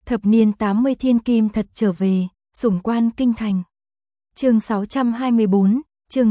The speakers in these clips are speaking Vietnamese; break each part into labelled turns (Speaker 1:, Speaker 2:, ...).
Speaker 1: Thập niên 80 thiên kim thật trở về, sủng quan kinh thành. Chương 624, chương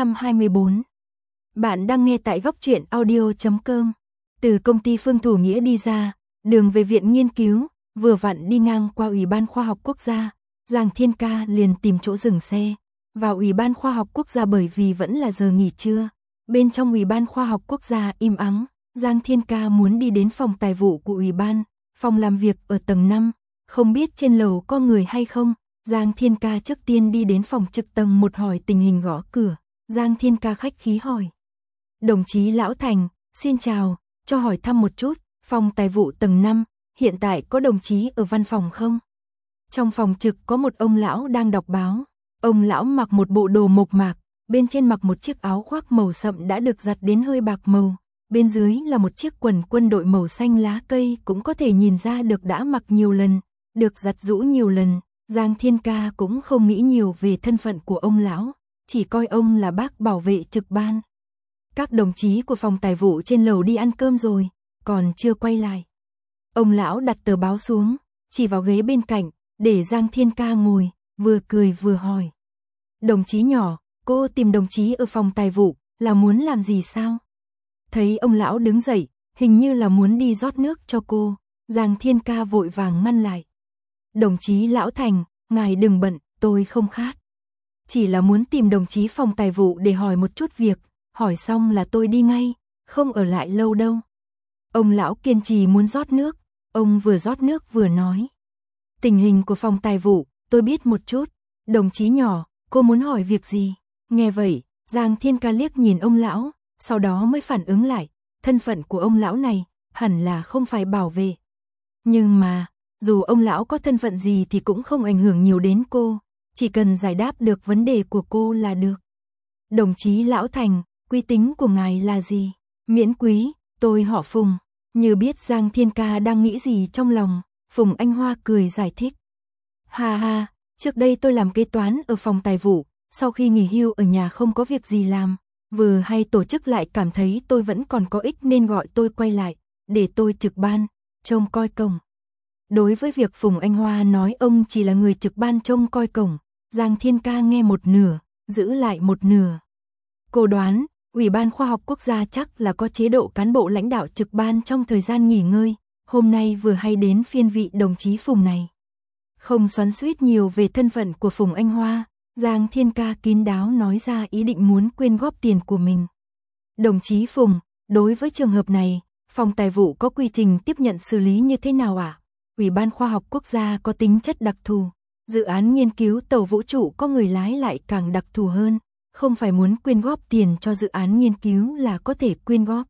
Speaker 1: 624. Bạn đang nghe tại góc truyện audio.com. Từ công ty Phương Thủ Nghĩa đi ra, đường về viện nghiên cứu, vừa vặn đi ngang qua Ủy ban Khoa học Quốc gia, Giang Thiên Ca liền tìm chỗ dừng xe. Vào Ủy ban Khoa học Quốc gia bởi vì vẫn là giờ nghỉ trưa. Bên trong Ủy ban Khoa học Quốc gia im ắng, Giang Thiên Ca muốn đi đến phòng tài vụ của Ủy ban, phòng làm việc ở tầng 5, không biết trên lầu có người hay không. Giang Thiên Ca trước tiên đi đến phòng trực tầng 1 hỏi tình hình, gõ cửa. Giang Thiên Ca khách khí hỏi: "Đồng chí Lão Thành, xin chào, cho hỏi thăm một chút, phòng tài vụ tầng 5, hiện tại có đồng chí ở văn phòng không?" Trong phòng trực có một ông lão đang đọc báo. Ông lão mặc một bộ đồ mộc mạc, bên trên mặc một chiếc áo khoác màu sậm đã được giặt đến hơi bạc màu, bên dưới là một chiếc quần quân đội màu xanh lá cây, cũng có thể nhìn ra được đã mặc nhiều lần, được giặt giũ nhiều lần. Giang Thiên Ca cũng không nghĩ nhiều về thân phận của ông lão, chỉ coi ông là bác bảo vệ trực ban. "Các đồng chí của phòng tài vụ trên lầu đi ăn cơm rồi, còn chưa quay lại." Ông lão đặt tờ báo xuống, chỉ vào ghế bên cạnh, để Giang Thiên Ca ngồi, vừa cười vừa hỏi: "Đồng chí nhỏ, cô tìm đồng chí ở phòng tài vụ, là muốn làm gì sao?" Thấy ông lão đứng dậy, hình như là muốn đi rót nước cho cô, Giang Thiên Ca vội vàng ngăn lại. "Đồng chí Lão Thành, ngài đừng bận, tôi không khát. Chỉ là muốn tìm đồng chí phòng tài vụ để hỏi một chút việc, hỏi xong là tôi đi ngay, không ở lại lâu đâu." Ông lão kiên trì muốn rót nước, ông vừa rót nước vừa nói: "Tình hình của phòng tài vụ, tôi biết một chút. Đồng chí nhỏ, cô muốn hỏi việc gì?" Nghe vậy, Giang Thiên Ca liếc nhìn ông lão, sau đó mới phản ứng lại, thân phận của ông lão này, hẳn là không phải bảo vệ. Nhưng mà, dù ông lão có thân phận gì thì cũng không ảnh hưởng nhiều đến cô, chỉ cần giải đáp được vấn đề của cô là được. "Đồng chí Lão Thành, quý tính của ngài là gì?" "Miễn quý, tôi họ Phùng." Như biết Giang Thiên Ca đang nghĩ gì trong lòng, Phùng Anh Hoa cười giải thích: "Ha ha, trước đây tôi làm kế toán ở phòng tài vụ, sau khi nghỉ hưu ở nhà không có việc gì làm, vừa hay tổ chức lại cảm thấy tôi vẫn còn có ích nên gọi tôi quay lại, để tôi trực ban, trông coi cổng." Đối với việc Phùng Anh Hoa nói ông chỉ là người trực ban trông coi cổng, Giang Thiên Ca nghe một nửa, giữ lại một nửa. Cô đoán, Ủy ban Khoa học Quốc gia chắc là có chế độ cán bộ lãnh đạo trực ban trong thời gian nghỉ ngơi, hôm nay vừa hay đến phiên vị đồng chí Phùng này. Không xoắn xuýt nhiều về thân phận của Phùng Anh Hoa, Giang Thiên Ca kín đáo nói ra ý định muốn quyên góp tiền của mình. "Đồng chí Phùng, đối với trường hợp này, phòng tài vụ có quy trình tiếp nhận xử lý như thế nào ạ?" Ủy ban Khoa học Quốc gia có tính chất đặc thù, dự án nghiên cứu tàu vũ trụ có người lái lại càng đặc thù hơn, không phải muốn quyên góp tiền cho dự án nghiên cứu là có thể quyên góp.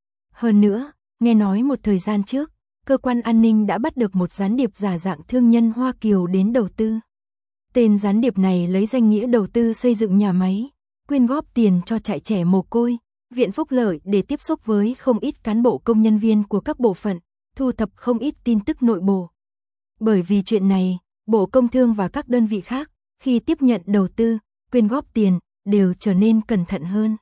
Speaker 1: Hơn nữa, nghe nói một thời gian trước, cơ quan an ninh đã bắt được một gián điệp giả dạng thương nhân Hoa Kiều đến đầu tư. Tên gián điệp này lấy danh nghĩa đầu tư xây dựng nhà máy, quyên góp tiền cho trại trẻ mồ côi, viện phúc lợi để tiếp xúc với không ít cán bộ công nhân viên của các bộ phận, thu thập không ít tin tức nội bộ. Bởi vì chuyện này, Bộ Công Thương và các đơn vị khác, khi tiếp nhận đầu tư, quyên góp tiền, đều trở nên cẩn thận hơn.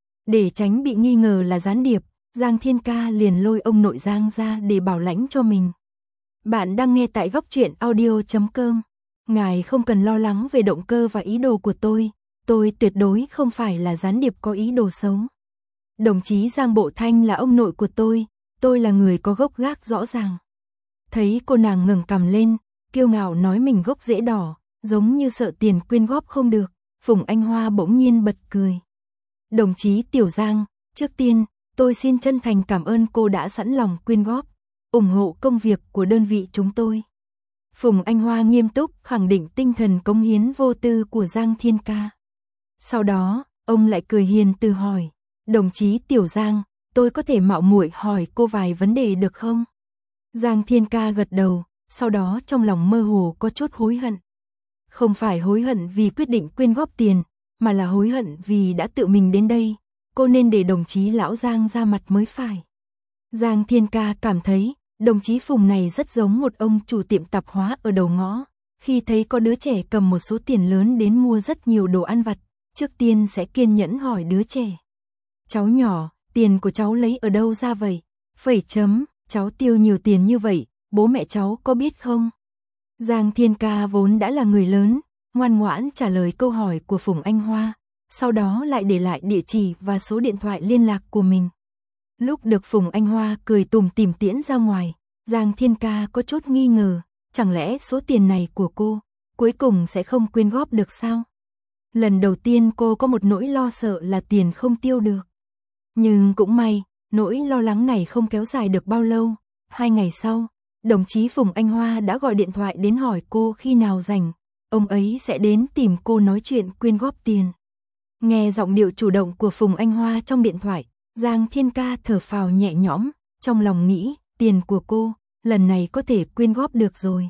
Speaker 1: Để tránh bị nghi ngờ là gián điệp, Giang Thiên Ca liền lôi ông nội Giang ra để bảo lãnh cho mình. Bạn đang nghe tại góc truyện audio.com. Ngài không cần lo lắng về động cơ và ý đồ của tôi tuyệt đối không phải là gián điệp có ý đồ xấu. Đồng chí Giang Bộ Thanh là ông nội của tôi là người có gốc gác rõ ràng. Thấy cô nàng ngẩng cằm lên, kiêu ngạo nói mình gốc rễ đỏ, giống như sợ tiền quyên góp không được, Phùng Anh Hoa bỗng nhiên bật cười. "Đồng chí Tiểu Giang, trước tiên, tôi xin chân thành cảm ơn cô đã sẵn lòng quyên góp, ủng hộ công việc của đơn vị chúng tôi." Phùng Anh Hoa nghiêm túc khẳng định tinh thần cống hiến vô tư của Giang Thiên Ca. Sau đó, ông lại cười hiền từ hỏi: "Đồng chí Tiểu Giang, tôi có thể mạo muội hỏi cô vài vấn đề được không?" Giang Thiên Ca gật đầu, sau đó trong lòng mơ hồ có chút hối hận. Không phải hối hận vì quyết định quyên góp tiền, mà là hối hận vì đã tự mình đến đây, cô nên để đồng chí Lão Giang ra mặt mới phải. Giang Thiên Ca cảm thấy, đồng chí Phùng này rất giống một ông chủ tiệm tạp hóa ở đầu ngõ, khi thấy có đứa trẻ cầm một số tiền lớn đến mua rất nhiều đồ ăn vặt, trước tiên sẽ kiên nhẫn hỏi đứa trẻ: "Cháu nhỏ, tiền của cháu lấy ở đâu ra vậy?" "Cháu tiêu nhiều tiền như vậy, bố mẹ cháu có biết không? Giang Thiên Ca vốn đã là người lớn, ngoan ngoãn trả lời câu hỏi của Phùng Anh Hoa, sau đó lại để lại địa chỉ và số điện thoại liên lạc của mình. Lúc được Phùng Anh Hoa cười tủm tỉm tiễn ra ngoài, Giang Thiên Ca có chút nghi ngờ, chẳng lẽ số tiền này của cô, cuối cùng sẽ không quyên góp được sao? Lần đầu tiên cô có một nỗi lo sợ là tiền không tiêu được. Nhưng cũng may, nỗi lo lắng này không kéo dài được bao lâu. 2 ngày sau, đồng chí Phùng Anh Hoa đã gọi điện thoại đến hỏi cô khi nào rảnh, ông ấy sẽ đến tìm cô nói chuyện quyên góp tiền. Nghe giọng điệu chủ động của Phùng Anh Hoa trong điện thoại, Giang Thiên Ca thở phào nhẹ nhõm, trong lòng nghĩ, tiền của cô, lần này có thể quyên góp được rồi.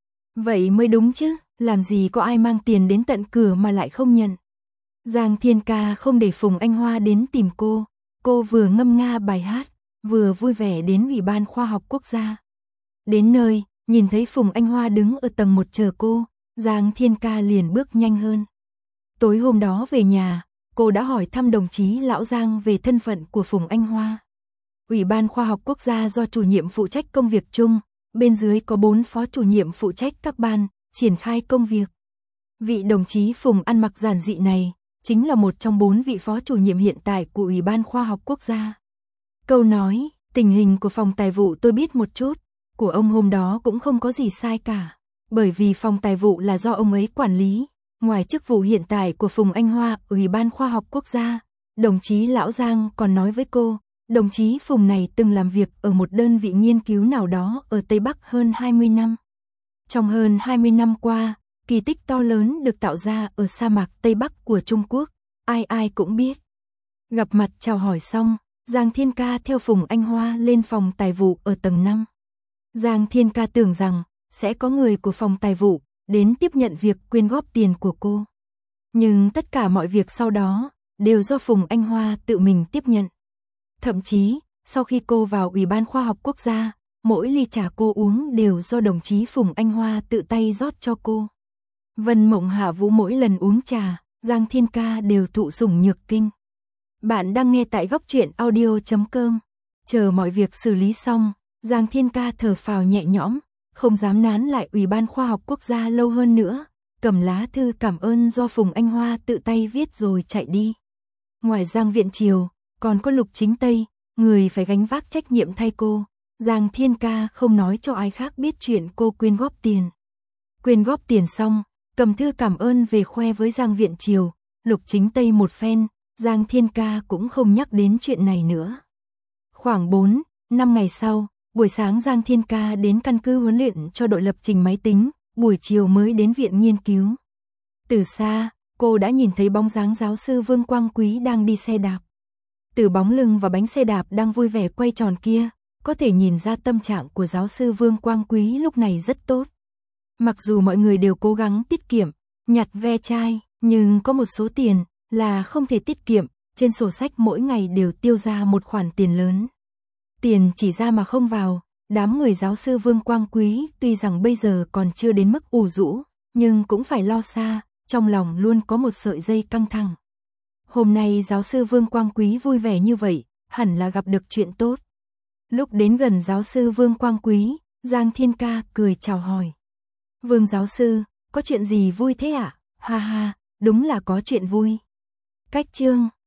Speaker 1: Vậy mới đúng chứ, làm gì có ai mang tiền đến tận cửa mà lại không nhận. Giang Thiên Ca không để Phùng Anh Hoa đến tìm cô vừa ngâm nga bài hát, vừa vui vẻ đến Ủy ban Khoa học Quốc gia. Đến nơi, nhìn thấy Phùng Anh Hoa đứng ở tầng 1 chờ cô, Giang Thiên Ca liền bước nhanh hơn. Tối hôm đó về nhà, cô đã hỏi thăm đồng chí Lão Giang về thân phận của Phùng Anh Hoa. Ủy ban Khoa học Quốc gia do chủ nhiệm phụ trách công việc chung, bên dưới có 4 phó chủ nhiệm phụ trách các ban, triển khai công việc. Vị đồng chí Phùng ăn mặc giản dị này, chính là một trong 4 vị phó chủ nhiệm hiện tại của Ủy ban Khoa học Quốc gia. Câu nói, tình hình của phòng tài vụ tôi biết một chút, của ông hôm đó cũng không có gì sai cả, bởi vì phòng tài vụ là do ông ấy quản lý. Ngoài chức vụ hiện tại của Phùng Anh Hoa, Ủy ban Khoa học Quốc gia, đồng chí Lão Giang còn nói với cô, đồng chí Phùng này từng làm việc ở một đơn vị nghiên cứu nào đó ở Tây Bắc hơn 20 năm. Trong hơn 20 năm qua, kỳ tích to lớn được tạo ra ở sa mạc Tây Bắc của Trung Quốc, ai ai cũng biết. Gặp mặt chào hỏi xong, Giang Thiên Ca theo Phùng Anh Hoa lên phòng tài vụ ở tầng 5. Giang Thiên Ca tưởng rằng sẽ có người của phòng tài vụ đến tiếp nhận việc quyên góp tiền của cô. Nhưng tất cả mọi việc sau đó đều do Phùng Anh Hoa tự mình tiếp nhận. Thậm chí, sau khi cô vào Ủy ban Khoa học Quốc gia, mỗi ly trà cô uống đều do đồng chí Phùng Anh Hoa tự tay rót cho cô. Vân Mộng Hạ Vũ mỗi lần uống trà, Giang Thiên Ca đều thụ sủng nhược kinh. Bạn đang nghe tại góc truyện audio.com. Chờ mọi việc xử lý xong, Giang Thiên Ca thở phào nhẹ nhõm, không dám nán lại Ủy ban Khoa học Quốc gia lâu hơn nữa, cầm lá thư cảm ơn do Phùng Anh Hoa tự tay viết rồi chạy đi. Ngoài Giang Viện Triều, còn có Lục Chính Tây, người phải gánh vác trách nhiệm thay cô. Giang Thiên Ca không nói cho ai khác biết chuyện cô quyên góp tiền. Quyên góp tiền xong, cầm thư cảm ơn về khoe với Giang Viện Triều, Lục Chính Tây một phen, Giang Thiên Ca cũng không nhắc đến chuyện này nữa. Khoảng 4-5 ngày sau, buổi sáng Giang Thiên Ca đến căn cứ huấn luyện cho đội lập trình máy tính, buổi chiều mới đến viện nghiên cứu. Từ xa, cô đã nhìn thấy bóng dáng giáo sư Vương Quang Quý đang đi xe đạp. Từ bóng lưng và bánh xe đạp đang vui vẻ quay tròn kia, có thể nhìn ra tâm trạng của giáo sư Vương Quang Quý lúc này rất tốt. Mặc dù mọi người đều cố gắng tiết kiệm, nhặt ve chai, nhưng có một số tiền là không thể tiết kiệm, trên sổ sách mỗi ngày đều tiêu ra một khoản tiền lớn. Tiền chỉ ra mà không vào, đám người giáo sư Vương Quang Quý tuy rằng bây giờ còn chưa đến mức ủ rũ, nhưng cũng phải lo xa, trong lòng luôn có một sợi dây căng thẳng. Hôm nay giáo sư Vương Quang Quý vui vẻ như vậy, hẳn là gặp được chuyện tốt. Lúc đến gần giáo sư Vương Quang Quý, Giang Thiên Ca cười chào hỏi. Vương giáo sư, có chuyện gì vui thế ạ? Ha ha, đúng là có chuyện vui. Cách chương